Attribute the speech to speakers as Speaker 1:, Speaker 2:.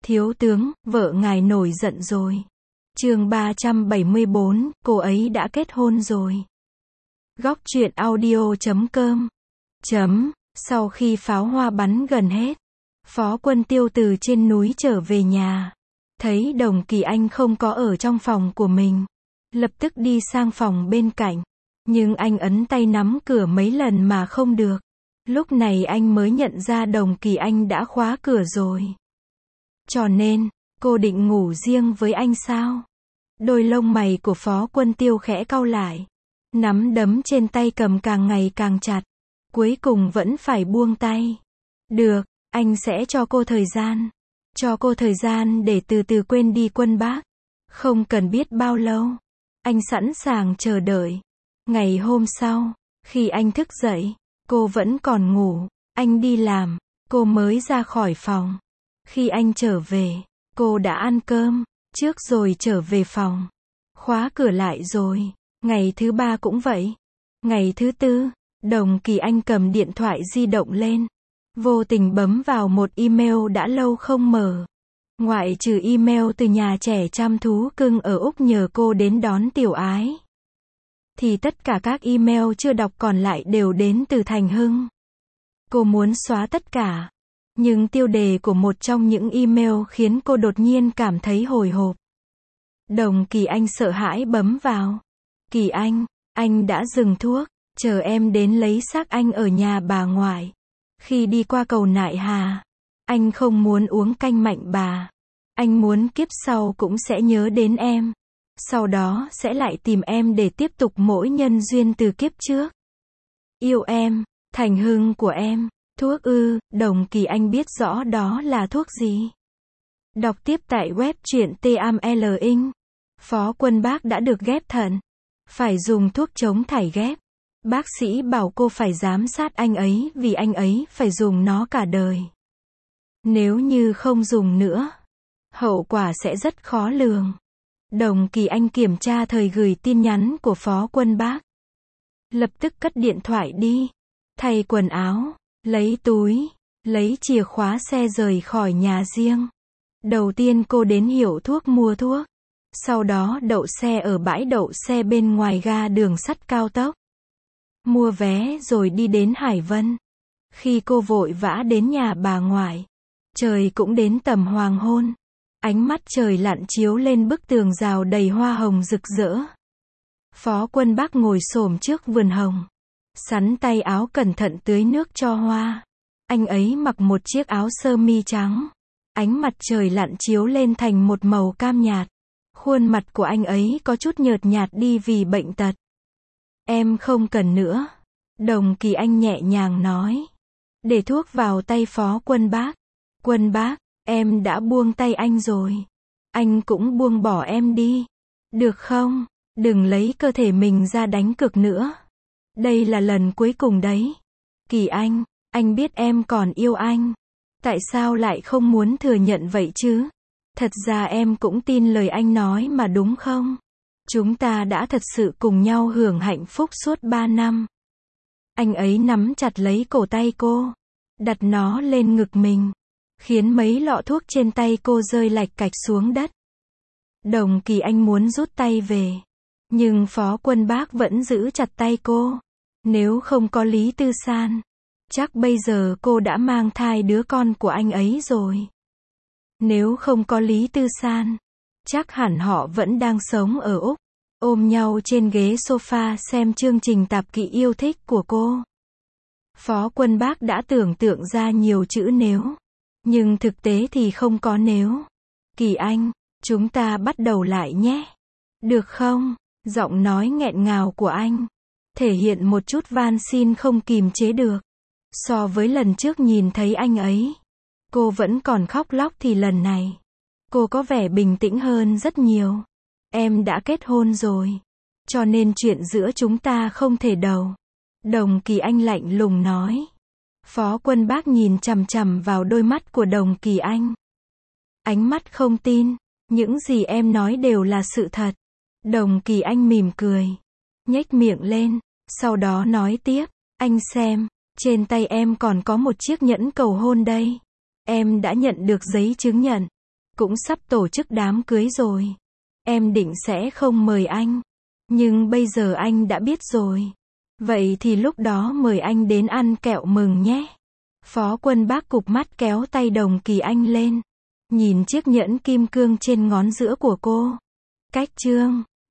Speaker 1: Thiếu tướng, vợ ngài nổi giận rồi. Chương 374, cô ấy đã kết hôn rồi. Góc truyện audio.com. Sau khi pháo hoa bắn gần hết, Phó Quân Tiêu từ trên núi trở về nhà. Thấy Đồng Kỳ Anh không có ở trong phòng của mình. Lập tức đi sang phòng bên cạnh. Nhưng anh ấn tay nắm cửa mấy lần mà không được. Lúc này anh mới nhận ra Đồng Kỳ Anh đã khóa cửa rồi. Cho nên, cô định ngủ riêng với anh sao? Đôi lông mày của Phó Quân Tiêu khẽ cau lại. Nắm đấm trên tay cầm càng ngày càng chặt. Cuối cùng vẫn phải buông tay. Được, anh sẽ cho cô thời gian. Cho cô thời gian để từ từ quên đi Quân Bác. Không cần biết bao lâu. Anh sẵn sàng chờ đợi. Ngày hôm sau, khi anh thức dậy, cô vẫn còn ngủ. Anh đi làm, cô mới ra khỏi phòng. Khi anh trở về, cô đã ăn cơm trước rồi trở về phòng. Khóa cửa lại rồi. Ngày thứ ba cũng vậy. Ngày thứ tư, Đồng Kỳ Anh cầm điện thoại di động lên. Vô tình bấm vào một email đã lâu không mở. Ngoại trừ email từ nhà trẻ chăm thú cưng ở Úc nhờ cô đến đón Tiểu Ái. Thì tất cả các email chưa đọc còn lại đều đến từ Thành Hưng. Cô muốn xóa tất cả. Nhưng tiêu đề của một trong những email khiến cô đột nhiên cảm thấy hồi hộp. Đồng Kỳ Anh sợ hãi bấm vào. Kỳ anh đã dừng thuốc, chờ em đến lấy xác anh ở nhà bà ngoại. Khi đi qua cầu Nại Hà, anh không muốn uống canh Mạnh Bà. Anh muốn kiếp sau cũng sẽ nhớ đến em. Sau đó sẽ lại tìm em để tiếp tục mỗi nhân duyên từ kiếp trước. Yêu em, Thành Hưng của em. Thuốc ư? Đồng Kỳ Anh biết rõ đó là thuốc gì. Đọc tiếp tại web truyện TAML Inc. Phó Quân Bác đã được ghép thận. Phải dùng thuốc chống thải ghép. Bác sĩ bảo cô phải giám sát anh ấy vì anh ấy phải dùng nó cả đời. Nếu như không dùng nữa, hậu quả sẽ rất khó lường. Đồng Kỳ Anh kiểm tra thời gửi tin nhắn của Phó Quân Bác. Lập tức cất điện thoại đi. Thay quần áo, lấy túi, lấy chìa khóa xe rời khỏi nhà riêng. Đầu tiên cô đến hiệu thuốc mua thuốc. Sau đó đậu xe ở bãi đậu xe bên ngoài ga đường sắt cao tốc. Mua vé rồi đi đến Hải Vân. Khi cô vội vã đến nhà bà ngoại, trời cũng đến tầm hoàng hôn. Ánh mắt trời lặn chiếu lên bức tường rào đầy hoa hồng rực rỡ. Phó Quân Bác ngồi xổm trước vườn hồng. Sắn tay áo cẩn thận tưới nước cho hoa. Anh ấy mặc một chiếc áo sơ mi trắng. Ánh mặt trời lặn chiếu lên thành một màu cam nhạt. Khuôn mặt của anh ấy có chút nhợt nhạt đi vì bệnh tật. Em không cần nữa. Đồng Kỳ Anh nhẹ nhàng nói. Để thuốc vào tay Phó Quân Bác. Quân Bác, em đã buông tay anh rồi. Anh cũng buông bỏ em đi. Được không? Đừng lấy cơ thể mình ra đánh cược nữa. Đây là lần cuối cùng đấy. Kỳ anh biết em còn yêu anh. Tại sao lại không muốn thừa nhận vậy chứ? Thật ra em cũng tin lời anh nói mà đúng không? Chúng ta đã thật sự cùng nhau hưởng hạnh phúc suốt 3 năm. Anh ấy nắm chặt lấy cổ tay cô, đặt nó lên ngực mình, khiến mấy lọ thuốc trên tay cô rơi lạch cạch xuống đất. Đồng Kỳ Anh muốn rút tay về, nhưng Phó Quân Bác vẫn giữ chặt tay cô. Nếu không có Lý Tư San, chắc bây giờ cô đã mang thai đứa con của anh ấy rồi. Nếu không có Lý Tư San, chắc hẳn họ vẫn đang sống ở Úc, ôm nhau trên ghế sofa xem chương trình tạp kỹ yêu thích của cô. Phó Quân Bác đã tưởng tượng ra nhiều chữ nếu, nhưng thực tế thì không có nếu. Kỳ Anh, chúng ta bắt đầu lại nhé. Được không? Giọng nói nghẹn ngào của anh thể hiện một chút van xin không kìm chế được. So với lần trước nhìn thấy anh ấy, cô vẫn còn khóc lóc thì lần này, cô có vẻ bình tĩnh hơn rất nhiều. Em đã kết hôn rồi, cho nên chuyện giữa chúng ta không thể đầu. Đồng Kỳ Anh lạnh lùng nói. Phó Quân Bác nhìn chằm chằm vào đôi mắt của Đồng Kỳ Anh. Ánh mắt không tin, những gì em nói đều là sự thật. Đồng Kỳ Anh mỉm cười, nhếch miệng lên, sau đó nói tiếp, anh xem, trên tay em còn có một chiếc nhẫn cầu hôn đây. Em đã nhận được giấy chứng nhận. cũng sắp tổ chức đám cưới rồi. Em định sẽ không mời anh. Nhưng bây giờ anh đã biết rồi. Vậy thì lúc đó mời anh đến ăn kẹo mừng nhé. Phó Quân Bác cụp mắt kéo tay Đồng Kỳ Anh lên. Nhìn chiếc nhẫn kim cương trên ngón giữa của cô. Cách chương